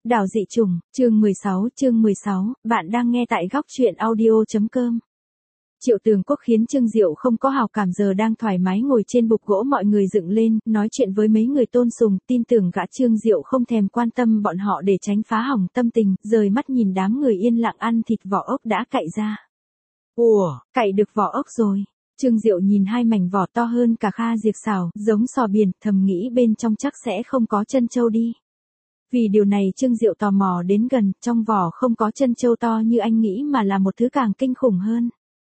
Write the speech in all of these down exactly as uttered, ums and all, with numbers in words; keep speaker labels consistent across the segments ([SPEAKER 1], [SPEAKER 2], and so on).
[SPEAKER 1] Đảo dị trùng, chương mười sáu, chương mười sáu, bạn đang nghe tại góc truyện audio.com. Triệu Tường Quốc khiến Trương Diệu không có hào cảm, giờ đang thoải mái ngồi trên bục gỗ mọi người dựng lên, nói chuyện với mấy người tôn sùng, tin tưởng gã Trương Diệu không thèm quan tâm bọn họ để tránh phá hỏng tâm tình, rời mắt nhìn đám người yên lặng ăn thịt vỏ ốc đã cạy ra. Ủa, cạy được vỏ ốc rồi. Trương Diệu nhìn hai mảnh vỏ to hơn cả kha diệt xào, giống sò biển, thầm nghĩ bên trong chắc sẽ không có chân trâu đi. Vì điều này Trương Diệu tò mò đến gần, trong vỏ không có chân trâu to như anh nghĩ mà là một thứ càng kinh khủng hơn.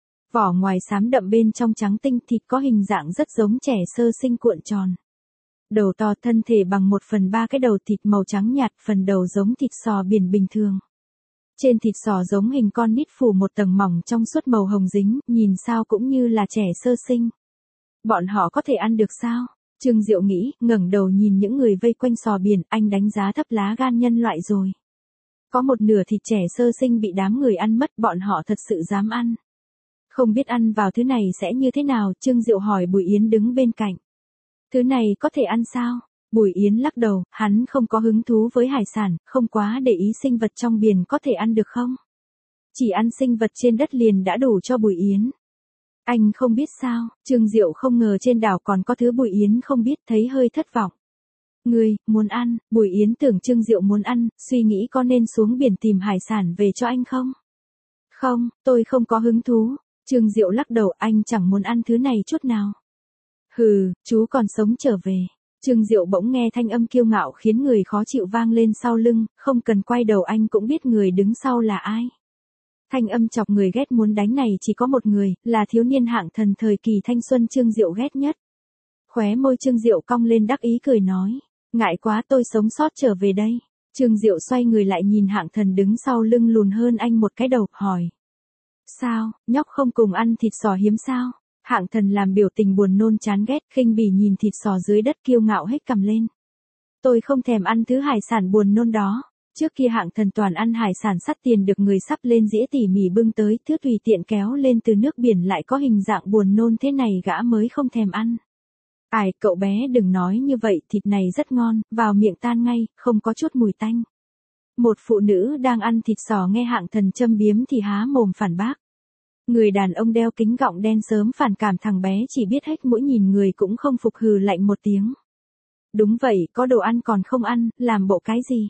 [SPEAKER 1] Vỏ ngoài xám đậm bên trong trắng tinh, thịt có hình dạng rất giống trẻ sơ sinh cuộn tròn. Đầu to, thân thể bằng một phần ba cái đầu, thịt màu trắng nhạt, phần đầu giống thịt sò biển bình thường. Trên thịt sò giống hình con nít phủ một tầng mỏng trong suốt màu hồng dính, nhìn sao cũng như là trẻ sơ sinh. Bọn họ có thể ăn được sao? Trương Diệu nghĩ, ngẩng đầu nhìn những người vây quanh sò biển, anh đánh giá thấp lá gan nhân loại rồi. Có một nửa thịt trẻ sơ sinh bị đám người ăn mất, bọn họ thật sự dám ăn. Không biết ăn vào thứ này sẽ như thế nào, Trương Diệu hỏi Bùi Yến đứng bên cạnh. Thứ này có thể ăn sao? Bùi Yến lắc đầu, hắn không có hứng thú với hải sản, không quá để ý sinh vật trong biển có thể ăn được không? Chỉ ăn sinh vật trên đất liền đã đủ cho Bùi Yến. Anh không biết sao? Trương Diệu không ngờ trên đảo còn có thứ Bùi Yến không biết, thấy hơi thất vọng. Ngươi, muốn ăn? Bùi Yến tưởng Trương Diệu muốn ăn, suy nghĩ có nên xuống biển tìm hải sản về cho anh không? Không, tôi không có hứng thú. Trương Diệu lắc đầu, anh chẳng muốn ăn thứ này chút nào. Hừ, chú còn sống trở về. Trương Diệu bỗng nghe thanh âm kiêu ngạo khiến người khó chịu vang lên sau lưng, không cần quay đầu anh cũng biết người đứng sau là ai. Thanh âm chọc người ghét muốn đánh này chỉ có một người, là thiếu niên hạng thần thời kỳ thanh xuân Trương Diệu ghét nhất. Khóe môi Trương Diệu cong lên đắc ý cười nói, ngại quá tôi sống sót trở về đây. Trương Diệu xoay người lại nhìn hạng thần đứng sau lưng lùn hơn anh một cái đầu, hỏi. Sao, nhóc không cùng ăn thịt sò hiếm sao? Hạng thần làm biểu tình buồn nôn chán ghét, khinh bỉ nhìn thịt sò dưới đất kiêu ngạo hết cầm lên. Tôi không thèm ăn thứ hải sản buồn nôn đó. Trước kia hạng thần toàn ăn hải sản sắt tiền được người sắp lên dĩa tỉ mỉ bưng tới, thứ tùy tiện kéo lên từ nước biển lại có hình dạng buồn nôn thế này gã mới không thèm ăn. Ai, cậu bé đừng nói như vậy, thịt này rất ngon, vào miệng tan ngay, không có chút mùi tanh. Một phụ nữ đang ăn thịt sò nghe hạng thần châm biếm thì há mồm phản bác. Người đàn ông đeo kính gọng đen sớm phản cảm, thằng bé chỉ biết hếch mũi nhìn người cũng không phục, hừ lạnh một tiếng. Đúng vậy, có đồ ăn còn không ăn, làm bộ cái gì?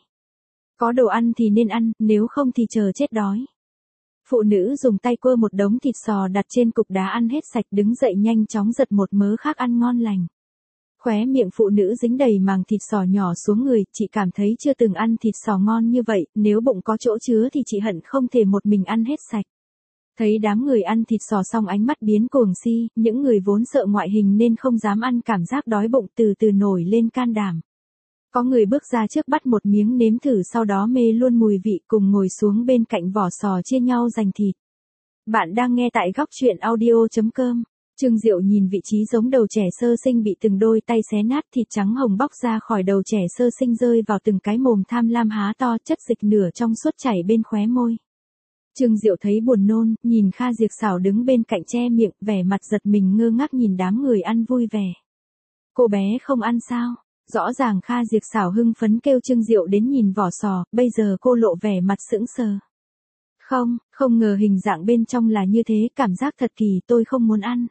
[SPEAKER 1] Có đồ ăn thì nên ăn, nếu không thì chờ chết đói. Phụ nữ dùng tay quơ một đống thịt sò đặt trên cục đá ăn hết sạch, đứng dậy nhanh chóng giật một mớ khác ăn ngon lành. Khóe miệng phụ nữ dính đầy màng thịt sò nhỏ xuống người, chị cảm thấy chưa từng ăn thịt sò ngon như vậy, nếu bụng có chỗ chứa thì chị hận không thể một mình ăn hết sạch. Thấy đám người ăn thịt sò xong ánh mắt biến cuồng si, những người vốn sợ ngoại hình nên không dám ăn, cảm giác đói bụng từ từ nổi lên can đảm. Có người bước ra trước bắt một miếng nếm thử, sau đó mê luôn mùi vị, cùng ngồi xuống bên cạnh vỏ sò chia nhau giành thịt. Bạn đang nghe tại góc truyện audio.com. Trương Diệu nhìn vị trí giống đầu trẻ sơ sinh bị từng đôi tay xé nát, thịt trắng hồng bóc ra khỏi đầu trẻ sơ sinh rơi vào từng cái mồm tham lam há to, chất dịch nửa trong suốt chảy bên khóe môi. Trương Diệu thấy buồn nôn, nhìn Kha Diệp Xảo đứng bên cạnh che miệng, vẻ mặt giật mình ngơ ngác nhìn đám người ăn vui vẻ. Cô bé không ăn sao? Rõ ràng Kha Diệp Xảo hưng phấn kêu Trương Diệu đến nhìn vỏ sò, bây giờ cô lộ vẻ mặt sững sờ. Không, không ngờ hình dạng bên trong là như thế, cảm giác thật kỳ, tôi không muốn ăn.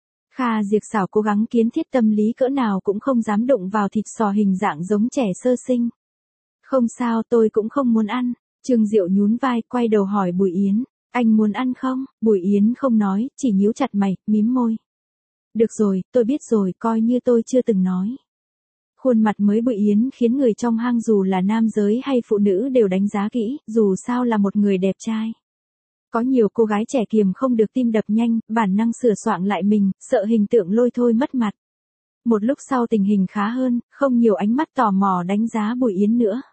[SPEAKER 1] Kha Diệp Xảo cố gắng kiến thiết tâm lý cỡ nào cũng không dám đụng vào thịt sò hình dạng giống trẻ sơ sinh. Không sao, tôi cũng không muốn ăn. Trương Diệu nhún vai, quay đầu hỏi Bùi Yến, anh muốn ăn không? Bùi Yến không nói, chỉ nhíu chặt mày, mím môi. Được rồi, tôi biết rồi, coi như tôi chưa từng nói. Khuôn mặt mới Bùi Yến khiến người trong hang dù là nam giới hay phụ nữ đều đánh giá kỹ, dù sao là một người đẹp trai. Có nhiều cô gái trẻ kiềm không được tim đập nhanh, bản năng sửa soạn lại mình, sợ hình tượng lôi thôi mất mặt. Một lúc sau tình hình khá hơn, không nhiều ánh mắt tò mò đánh giá Bùi Yến nữa.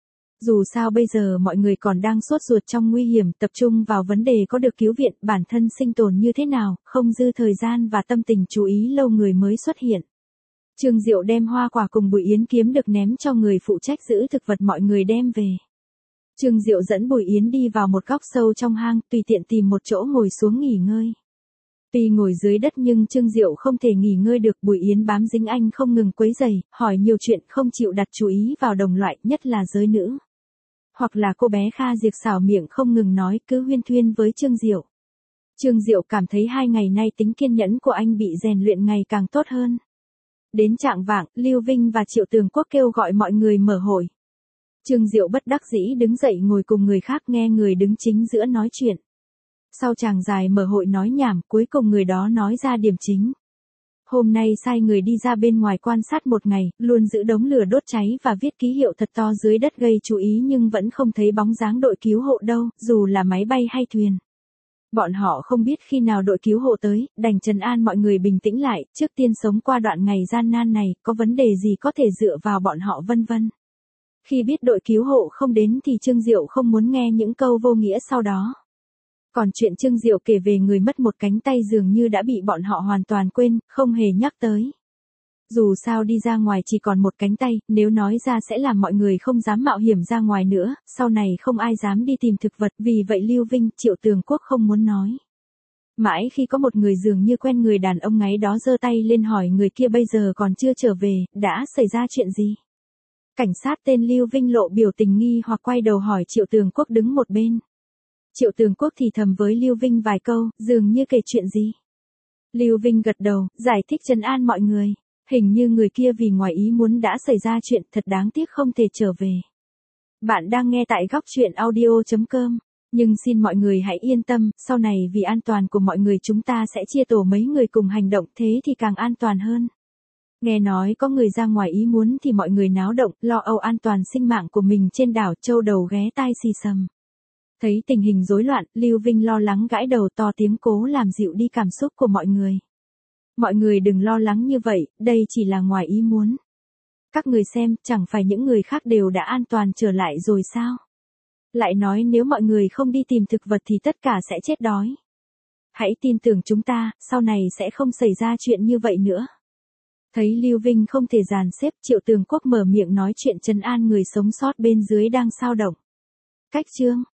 [SPEAKER 1] Dù sao bây giờ mọi người còn đang sốt ruột trong nguy hiểm, tập trung vào vấn đề có được cứu viện, bản thân sinh tồn như thế nào, không dư thời gian và tâm tình chú ý lâu người mới xuất hiện. Trương Diệu đem hoa quả cùng Bùi Yến kiếm được ném cho người phụ trách giữ thực vật mọi người đem về. Trương Diệu dẫn Bùi Yến đi vào một góc sâu trong hang, tùy tiện tìm một chỗ ngồi xuống nghỉ ngơi. Tuy ngồi dưới đất nhưng Trương Diệu không thể nghỉ ngơi được, Bùi Yến bám dính anh không ngừng quấy rầy, hỏi nhiều chuyện, không chịu đặt chú ý vào đồng loại, nhất là giới nữ. Hoặc là cô bé Kha Diệp xảo miệng không ngừng nói cứ huyên thuyên với Trương Diệu. Trương Diệu cảm thấy hai ngày nay tính kiên nhẫn của anh bị rèn luyện ngày càng tốt hơn. Đến trạng vạng, Lưu Vinh và Triệu Tường Quốc kêu gọi mọi người mở hội. Trương Diệu bất đắc dĩ đứng dậy ngồi cùng người khác nghe người đứng chính giữa nói chuyện. Sau chàng dài mở hội nói nhảm, cuối cùng người đó nói ra điểm chính. Hôm nay sai người đi ra bên ngoài quan sát một ngày, luôn giữ đống lửa đốt cháy và viết ký hiệu thật to dưới đất gây chú ý nhưng vẫn không thấy bóng dáng đội cứu hộ đâu, dù là máy bay hay thuyền. Bọn họ không biết khi nào đội cứu hộ tới, đành trấn an mọi người bình tĩnh lại, trước tiên sống qua đoạn ngày gian nan này, có vấn đề gì có thể dựa vào bọn họ vân vân. Khi biết đội cứu hộ không đến thì Trương Diệu không muốn nghe những câu vô nghĩa sau đó. Còn chuyện Trương Diệu kể về người mất một cánh tay dường như đã bị bọn họ hoàn toàn quên, không hề nhắc tới. Dù sao đi ra ngoài chỉ còn một cánh tay, nếu nói ra sẽ làm mọi người không dám mạo hiểm ra ngoài nữa, sau này không ai dám đi tìm thực vật, vì vậy Lưu Vinh, Triệu Tường Quốc không muốn nói. Mãi khi có một người dường như quen người đàn ông ngáy đó giơ tay lên hỏi người kia bây giờ còn chưa trở về, đã xảy ra chuyện gì? Cảnh sát tên Lưu Vinh lộ biểu tình nghi hoặc quay đầu hỏi Triệu Tường Quốc đứng một bên. Triệu Tường Quốc thì thầm với Lưu Vinh vài câu, dường như kể chuyện gì. Lưu Vinh gật đầu, giải thích trấn an mọi người. Hình như người kia vì ngoài ý muốn đã xảy ra chuyện, thật đáng tiếc không thể trở về. Bạn đang nghe tại góc chuyện audio chấm com. Nhưng xin mọi người hãy yên tâm, sau này vì an toàn của mọi người chúng ta sẽ chia tổ mấy người cùng hành động, thế thì càng an toàn hơn. Nghe nói có người ra ngoài ý muốn thì mọi người náo động, lo âu an toàn sinh mạng của mình trên đảo, châu đầu ghé tai xì xầm. Thấy tình hình rối loạn, Lưu Vinh lo lắng gãi đầu to tiếng cố làm dịu đi cảm xúc của mọi người. Mọi người đừng lo lắng như vậy, đây chỉ là ngoài ý muốn. Các người xem, chẳng phải những người khác đều đã an toàn trở lại rồi sao? Lại nói nếu mọi người không đi tìm thực vật thì tất cả sẽ chết đói. Hãy tin tưởng chúng ta, sau này sẽ không xảy ra chuyện như vậy nữa. Thấy Lưu Vinh không thể dàn xếp, Triệu Tường Quốc mở miệng nói chuyện trấn an người sống sót bên dưới đang xao động. Cách chương